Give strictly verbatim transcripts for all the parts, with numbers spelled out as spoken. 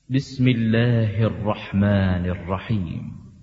بسم الله الرحمن الرحيم.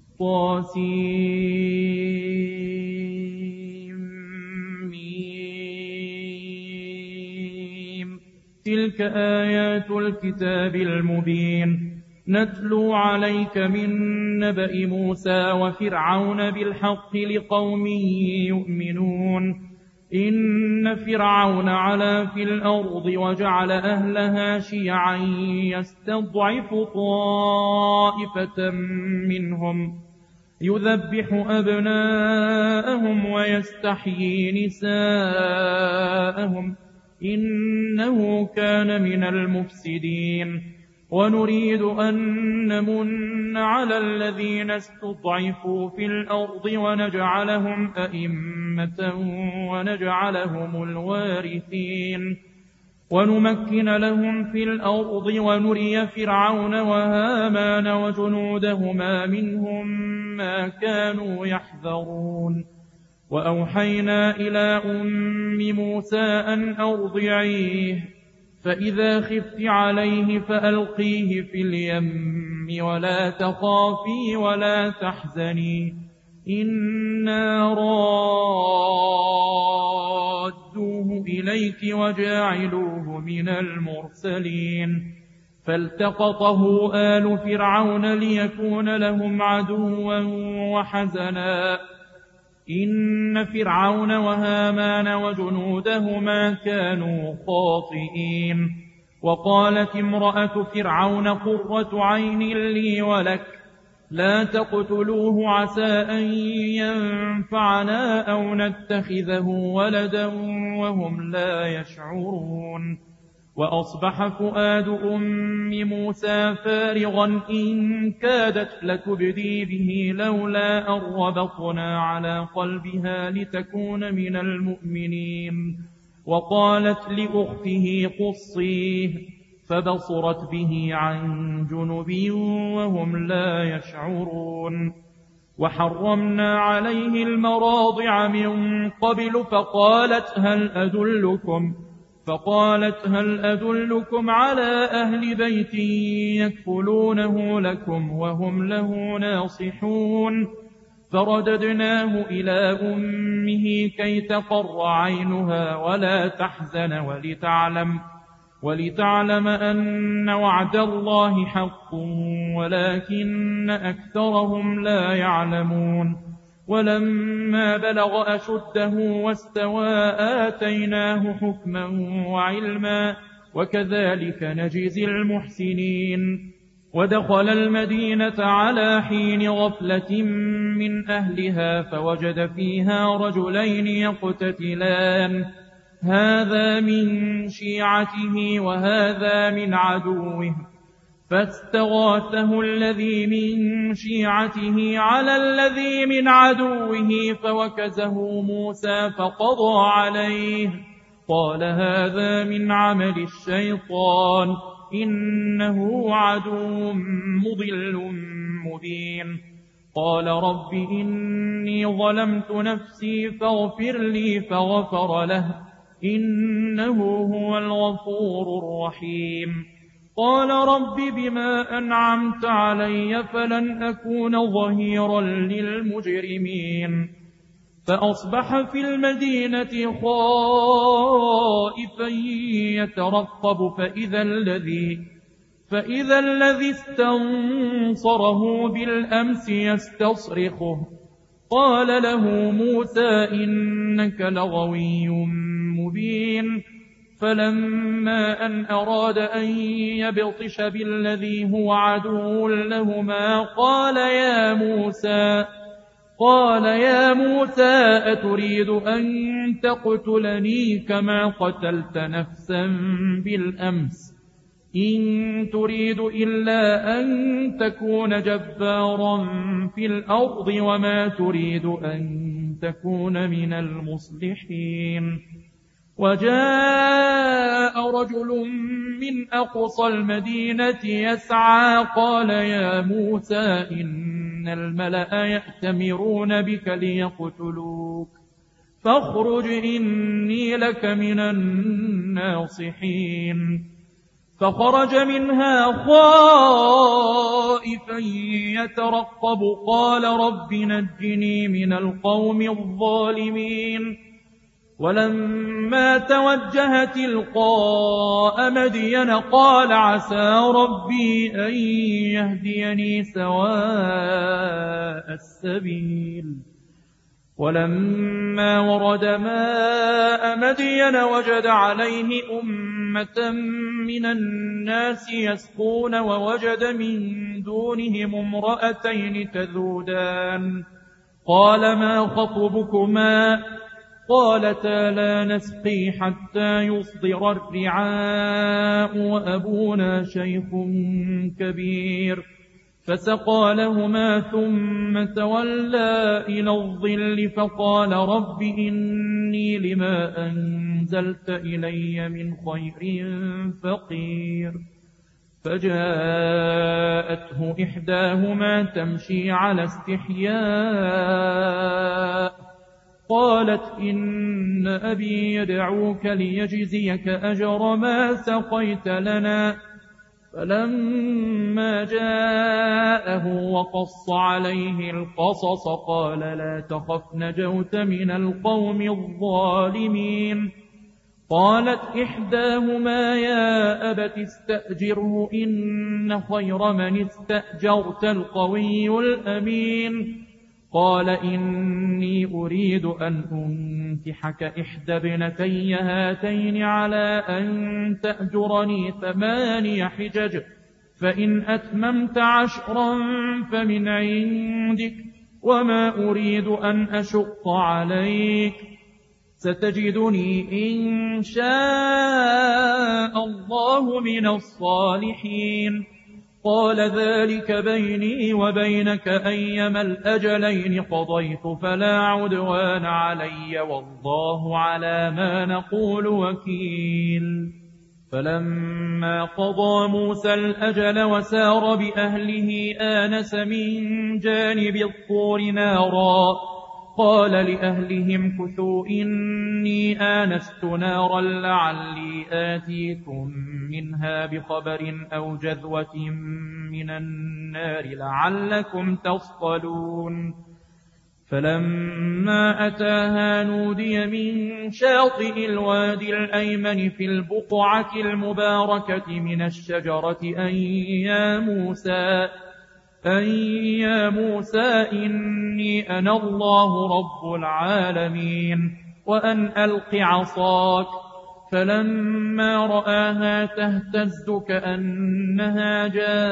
طاسيم. تلك آيات الكتاب المبين نتلو عليك من نبأ موسى وفرعون بالحق لقوم يؤمنون. إن فرعون علا في الأرض وجعل أهلها شيعا يستضعف طائفة منهم يذبح أبناءهم ويستحيي نساءهم إنه كان من المفسدين. ونريد أن نمن على الذين استضعفوا في الأرض ونجعلهم أئمة ونجعلهم الوارثين ونمكن لهم في الأرض ونري فرعون وهامان وجنودهما منهم ما كانوا يحذرون. وأوحينا إلى أم موسى أن أرضعيه فإذا خفت عليه فألقيه في اليم ولا تخافي ولا تحزني إنا رادوه إليك وجاعلوه من المرسلين. فالتقطه آل فرعون ليكون لهم عدوا وحزنا إن فرعون وهامان وجنودهما كانوا خاطئين. وقالت امرأة فرعون قرة عين لي ولك لا تقتلوه عسى أن ينفعنا أو نتخذه ولدا وهم لا يشعرون. وأصبح فؤاد أم موسى فارغا إن كادت لتبدي به لولا أن ربطنا على قلبها لتكون من المؤمنين. وقالت لأخته قصيه فبصرت به عن جنب وهم لا يشعرون. وحرمنا عليه المراضع من قبل فقالت هل أدلكم فقالت هل أدلكم على أهل بيت يكفلونه لكم وهم له ناصحون. فرددناه إلى أمه كي تقر عينها ولا تحزن ولتعلم ولتعلم أن وعد الله حق ولكن أكثرهم لا يعلمون. ولما بلغ أشده واستوى آتيناه حكما وعلما وكذلك نجزي المحسنين. ودخل المدينة على حين غفلة من أهلها فوجد فيها رجلين يقتتلان هذا من شيعته وهذا من عدوه فاستغاثه الذي من شيعته على الذي من عدوه فوكزه موسى فقضى عليه قال هذا من عمل الشيطان إنه عدو مضل مبين. قال رب إني ظلمت نفسي فاغفر لي فغفر له إنه هو الغفور الرحيم. قال رب بما أنعمت علي فلن أكون ظهيرا للمجرمين. فأصبح في المدينة خائفا يترقب فإذا الذي فإذا الذي استنصره بالأمس يستصرخه قال له موسى إنك لغوي مبين. فلما أن أراد أن يبطش بالذي هو عدو لهما قال يا موسى قال يا موسى أتريد أن تقتلني كما قتلت نفسا بالأمس إن تريد إلا أن تكون جبارا في الأرض وما تريد أن تكون من المصلحين. وجاء رجل من أقصى المدينة يسعى قال يا موسى إن الملأ يأتمرون بك ليقتلوك فاخرج إني لك من الناصحين. فخرج منها خائفا يترقب قال رب نجني من القوم الظالمين ولما توجه تلقاء مدين قال عسى ربي أن يهديني سواء السبيل ولما ورد ماء مدين وجد عليه أمة من الناس يسقون ووجد من دونهم امرأتين تذودان قال ما خطبكما قالتا لا نسقي حتى يصدر الرعاء وأبونا شيخ كبير فسقى لهما ثم تولى إلى الظل فقال رب إني لما أنزلت إلي من خير فقير فجاءته إحداهما تمشي على استحياء قالت إن أبي يدعوك ليجزيك أجر ما سقيت لنا فلما جاءه وقص عليه القصص قال لا تخف نجوت من القوم الظالمين قالت إحداهما يا أبت استأجره إن خير من استأجرت القوي الأمين قال إني أريد أن أنكحك إحدى ابنتي هاتين على أن تأجرني ثماني حجج فإن أتممت عشرا فمن عندك وما أريد أن أشق عليك ستجدني إن شاء الله من الصالحين قال ذلك بيني وبينك أيما الأجلين قضيت فلا عدوان علي والله على ما نقول وكيل فلما قضى موسى الأجل وسار بأهله آنس من جانب الطور نارا قال لأهلهم كثوا إني آنست نارا لعلي آتيكم منها بخبر أو جذوة من النار لعلكم تصطلون فلما أتاها نودي من شاطئ الوادي الأيمن في البقعة المباركة من الشجرة أن يا موسى أن يا موسى إني أنا الله رب العالمين وأن ألق عصاك فلما رآها تهتز كأنها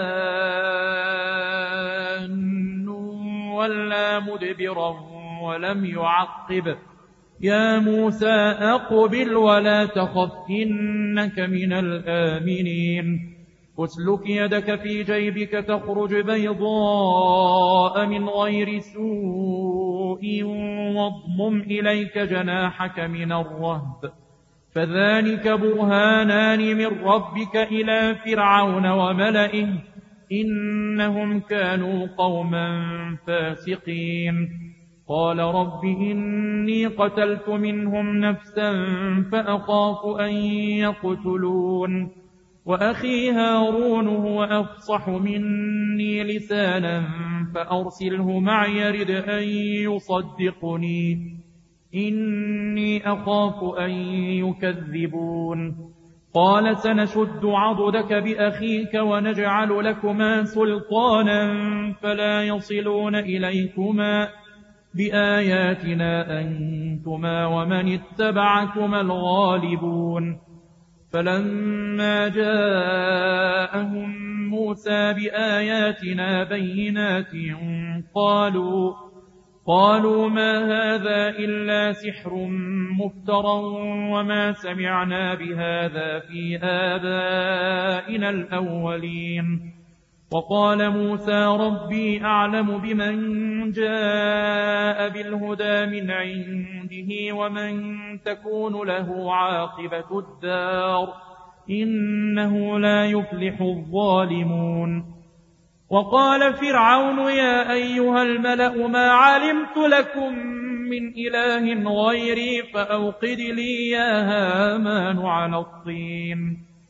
جان ولا مدبرا ولم يعقب يا موسى أقبل ولا تخف إنك من الآمنين اسلك يدك في جيبك تخرج بيضاء من غير سوء واضمم إليك جناحك من الرهب فذلك برهانان من ربك إلى فرعون وملئه إنهم كانوا قوما فاسقين قال رب إني قتلت منهم نفسا فأخاف أن يقتلون وأخي هارون هو أفصح مني لسانا فأرسله معي يرد أن يصدقني إني أخاف أن يكذبون قال سنشد عضدك بأخيك ونجعل لكما سلطانا فلا يصلون إليكما بآياتنا أنتما ومن اتبعكما الغالبون فلما جاءهم موسى بآياتنا بينات قالوا قالوا ما هذا إلا سحر مفترى وما سمعنا بهذا في آبائنا الأولين وقال موسى ربي أعلم بمن جاء بالهدى من عنده ومن تكون له عاقبة الدار إنه لا يفلح الظالمون وقال فرعون يا أيها الملأ ما علمت لكم من إله غيري فأوقد لي يا هامان على الطين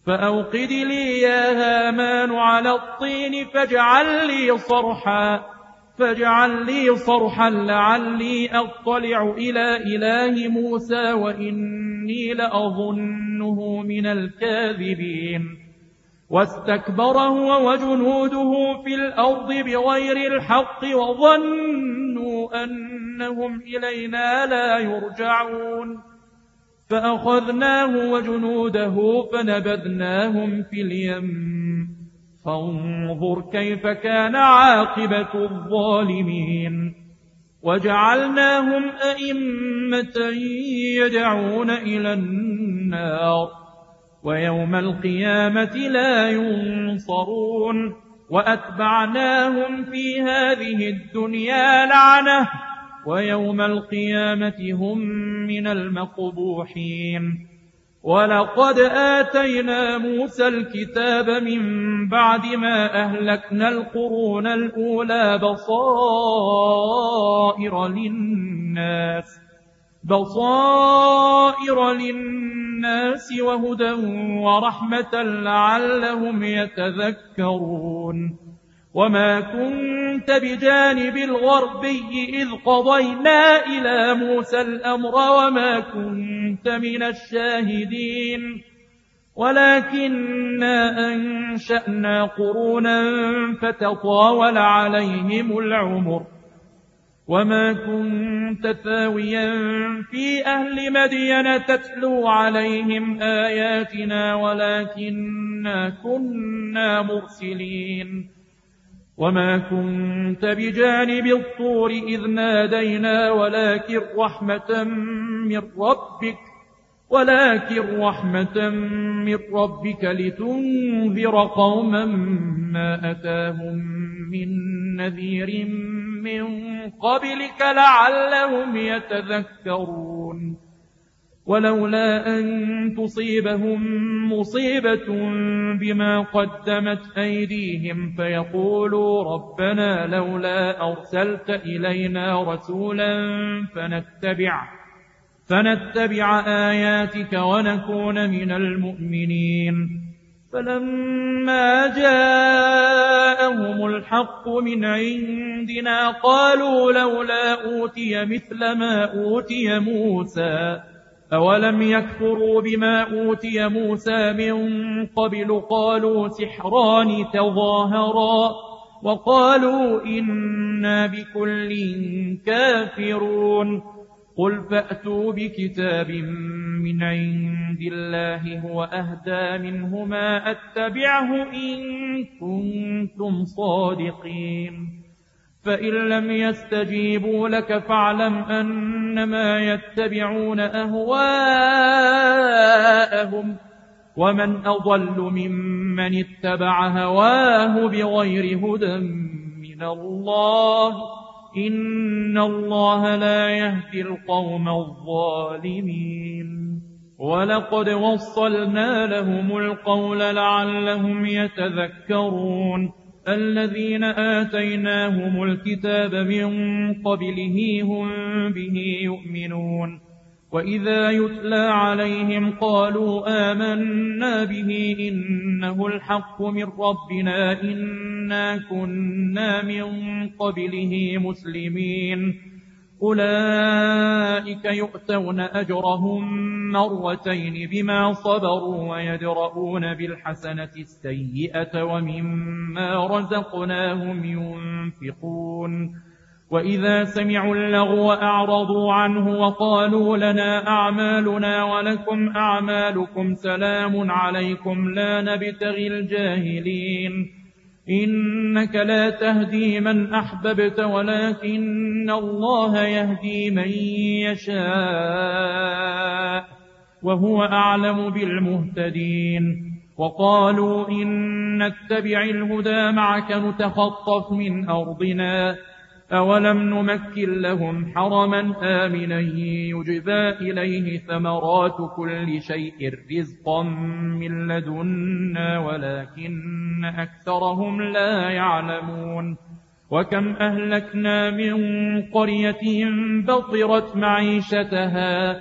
فأوقد لي يا هامان على الطين فاجعل لي صرحا فاجعل لي صرحا لعلي أطلع إلى إله موسى وإني لأظنه من الكاذبين واستكبر هو وجنوده في الأرض بغير الحق وظنوا أنهم إلينا لا يرجعون فأخذناه وجنوده فنبذناهم في اليم فانظر كيف كان عاقبة الظالمين وجعلناهم أئمة يدعون إلى النار ويوم القيامة لا ينصرون وأتبعناهم في هذه الدنيا لعنة ويوم القيامة هم من المقبوحين ولقد آتينا موسى الكتاب من بعد ما أهلكنا القرون الأولى بصائر للناس بصائر للناس وهدى ورحمة لعلهم يتذكرون وما كنت بجانب الغربي إذ قضينا إلى موسى الأمر وما كنت من الشاهدين ولكننا أنشأنا قرونا فتطاول عليهم العمر وما كنت ثاويا في أهل مدين تتلو عليهم آياتنا ولكننا كنا مرسلين وما كنت بجانب الطور إذ نادينا ولكن رحمة من ربك ولكن رحمة من ربك لتنذر قوما ما أتاهم من نذير من قبلك لعلهم يتذكرون ولولا أن تصيبهم مصيبة بما قدمت أيديهم فيقولوا ربنا لولا أرسلت إلينا رسولا فنتبع فنتبع آياتك ونكون من المؤمنين فلما جاءهم الحق من عندنا قالوا لولا أوتي مثل ما أوتي موسى أولم يكفروا بما أوتي موسى من قبل قالوا سحران تظاهرا وقالوا إنا بكل كافرون قل فأتوا بكتاب من عند الله هو أهدى منهما أتبعه إن كنتم صادقين فإن لم يستجيبوا لك فاعلم أنما يتبعون أهواءهم ومن أضل ممن اتبع هواه بغير هدى من الله إن الله لا يهدي القوم الظالمين ولقد وصلنا لهم القول لعلهم يتذكرون الذين آتيناهم الكتاب من قبله هم به يؤمنون وإذا يتلى عليهم قالوا آمنا به إنه الحق من ربنا إنا كنا من قبله مسلمين أولئك يؤتون أجرهم مرتين بما صبروا ويدرؤون بالحسنة السيئة ومما رزقناهم ينفقون وإذا سمعوا اللغو أعرضوا عنه وقالوا لنا أعمالنا ولكم أعمالكم سلام عليكم لا نبتغي الجاهلين إنك لا تهدي من أحببت ولكن الله يهدي من يشاء وهو أعلم بالمهتدين وقالوا إن نتبع الهدى معك نتخطف من أرضنا أولم نمكن لهم حرما آمنا يجبى إليه ثمرات كل شيء رزقا من لدنا ولكن أكثرهم لا يعلمون وكم أهلكنا من قرية بطرت معيشتها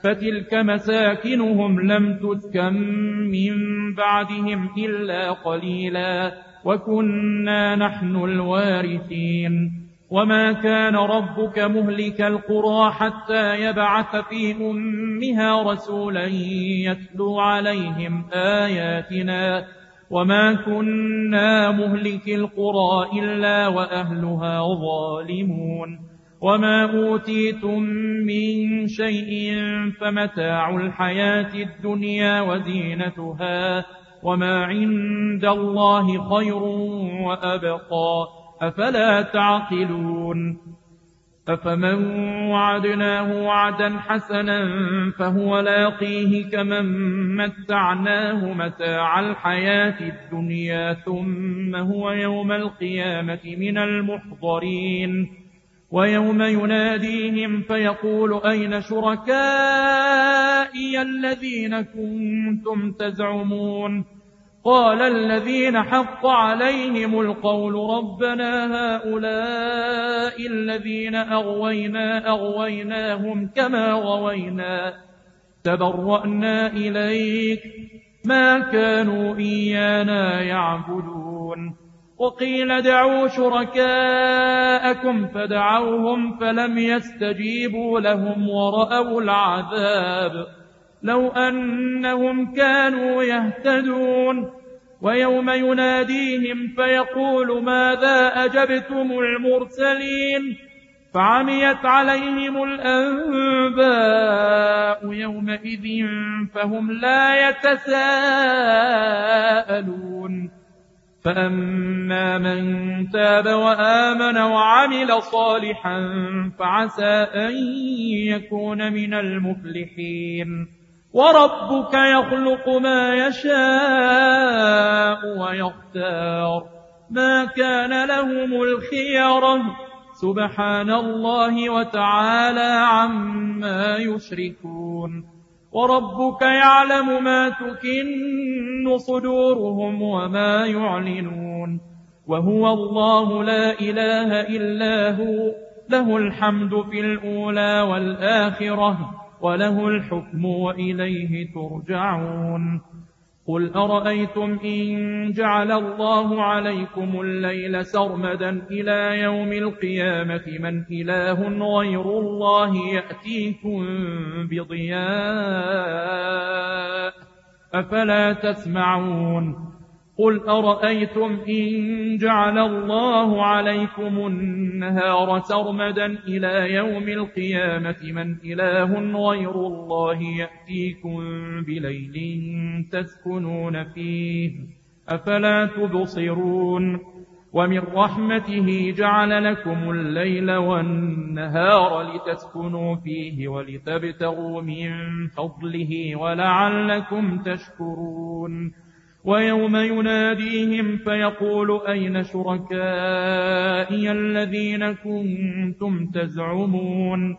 فتلك مساكنهم لم تسكن من بعدهم إلا قليلا وكنا نحن الوارثين وما كان ربك مهلك القرى حتى يبعث في أمها رسولا يتلو عليهم آياتنا وما كنا مهلك القرى إلا وأهلها ظالمون وما أوتيتم من شيء فمتاع الحياة الدنيا وزينتها وما عند الله خير وأبقى أفلا تعقلون أفمن وعدناه وعدا حسنا فهو لاقيه كمن متعناه متاع الحياة الدنيا ثم هو يوم القيامة من المحضرين ويوم يناديهم فيقول أين شركائي الذين كنتم تزعمون قال الذين حق عليهم القول ربنا هؤلاء الذين أغوينا أغويناهم كما غوينا تبرأنا إليك ما كانوا إيانا يعبدون وقيل دعوا شركاءكم فدعوهم فلم يستجيبوا لهم ورأوا العذاب لو أنهم كانوا يهتدون ويوم يناديهم فيقول ماذا أجبتم المرسلين فعميت عليهم الأنباء يومئذ فهم لا يتساءلون فأما من تاب وآمن وعمل صالحا فعسى أن يكون من المفلحين وربك يخلق ما يشاء ويختار ما كان لهم الخيرة سبحان الله وتعالى عما يشركون وربك يعلم ما تكن صدورهم وما يعلنون وهو الله لا إله إلا هو له الحمد في الأولى والآخرة وله الحكم وإليه ترجعون قل أرأيتم إن جعل الله عليكم الليل سرمدا إلى يوم القيامة من إله غير الله يأتيكم بضياء أفلا تسمعون قل أرأيتم إن جعل الله عليكم النهار سرمدا إلى يوم القيامة من إله غير الله يأتيكم بليل تسكنون فيه أفلا تبصرون ومن رحمته جعل لكم الليل والنهار لتسكنوا فيه ولتبتغوا من فضله ولعلكم تشكرون ويوم يناديهم فيقول أين شركائي الذين كنتم تزعمون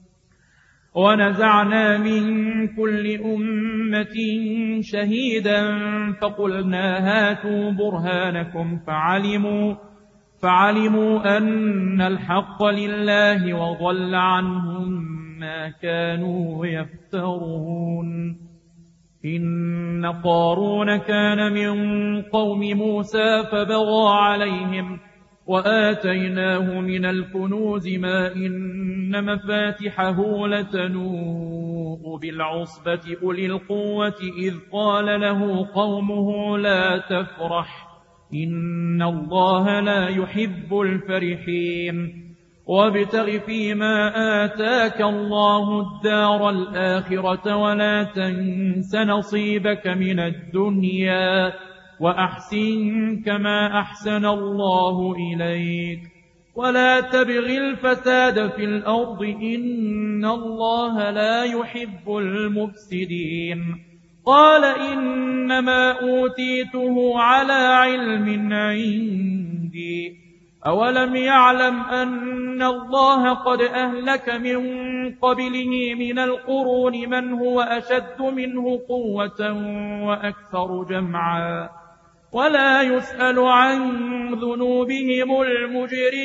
ونزعنا من كل أمة شهيدا فقلنا هاتوا برهانكم فعلموا فعلموا أن الحق لله وضل عنهم ما كانوا يفترون إن قارون كان من قوم موسى فبغى عليهم وآتيناه من الكنوز ما إن مفاتحه لتنوء بالعصبة أولي القوة إذ قال له قومه لا تفرح إن الله لا يحب الفرحين وابتغ فيما آتاك الله الدار الآخرة ولا تنس نصيبك من الدنيا وأحسن كما أحسن الله إليك ولا تبغ الفساد في الأرض إن الله لا يحب المفسدين قال إنما أوتيته على علم عندي أولم يعلم أن الله قد أهلك من قبله من القرون من هو أشد منه قوة وأكثر جمعا ولا يسأل عن ذنوبهم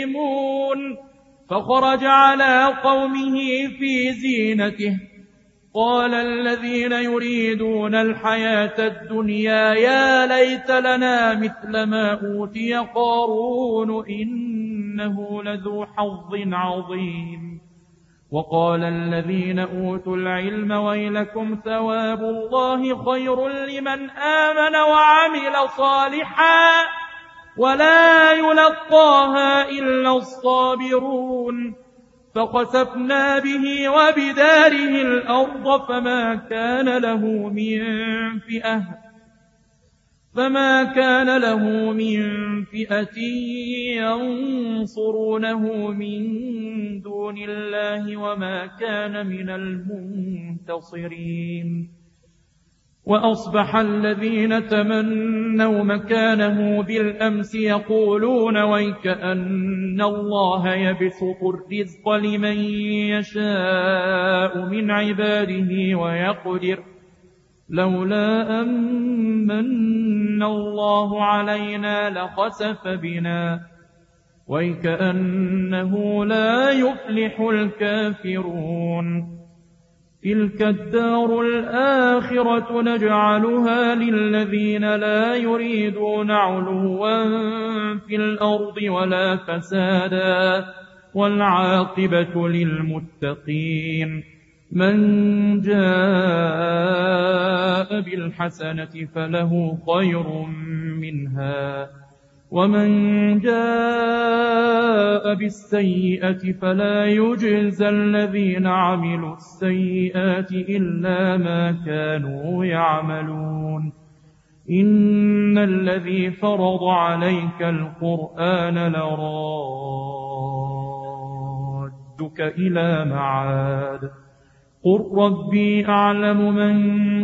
المجرمون فخرج على قومه في زينته قال الذين يريدون الحياة الدنيا يا ليت لنا مثل ما أوتي قارون إنه لذو حظ عظيم. وقال الذين أوتوا العلم ويلكم ثواب الله خير لمن آمن وعمل صالحا ولا يلقاها إلا الصابرون. فخسفنا به وبداره الأرض فما كان له من فئة فما كان له من فئة ينصرونه من دون الله وما كان من المنتصرين. وأصبح الذين تمنوا مكانه بالأمس يقولون ويكأن الله يبسط الرزق لمن يشاء من عباده ويقدر لولا أمن الله علينا لخسف بنا ويكأنه لا يفلح الكافرون. تلك الدار الآخرة نجعلها للذين لا يريدون علوا في الأرض ولا فسادا والعاقبة للمتقين. من جاء بالحسنة فله خير منها ومن جاء بالسيئة فلا يجزى الذين عملوا السيئات إلا ما كانوا يعملون. إن الذي فرض عليك القرآن لرادك إلى معاد قل ربي أعلم من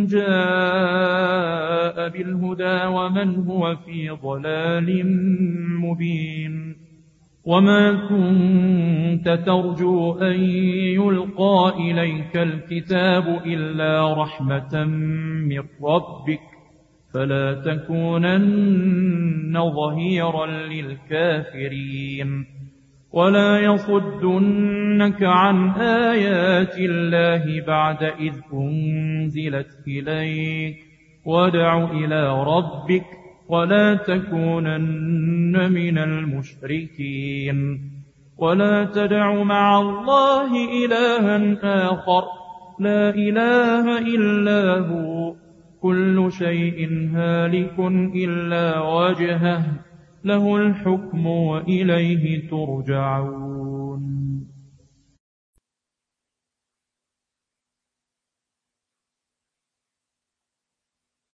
جاء بالهدى ومن هو في ضلال مبين. وما كنت ترجو أن يلقى إليك الكتاب إلا رحمة من ربك فلا تكونن ظهيرا للكافرين. ولا يصدنك عن آيات الله بعد إذ أنزلت إليك وادع إلى ربك ولا تكونن من المشركين. ولا تدع مع الله إلها آخر لا إله إلا هو كل شيء هالك إلا وجهه له الحكم وإليه ترجعون.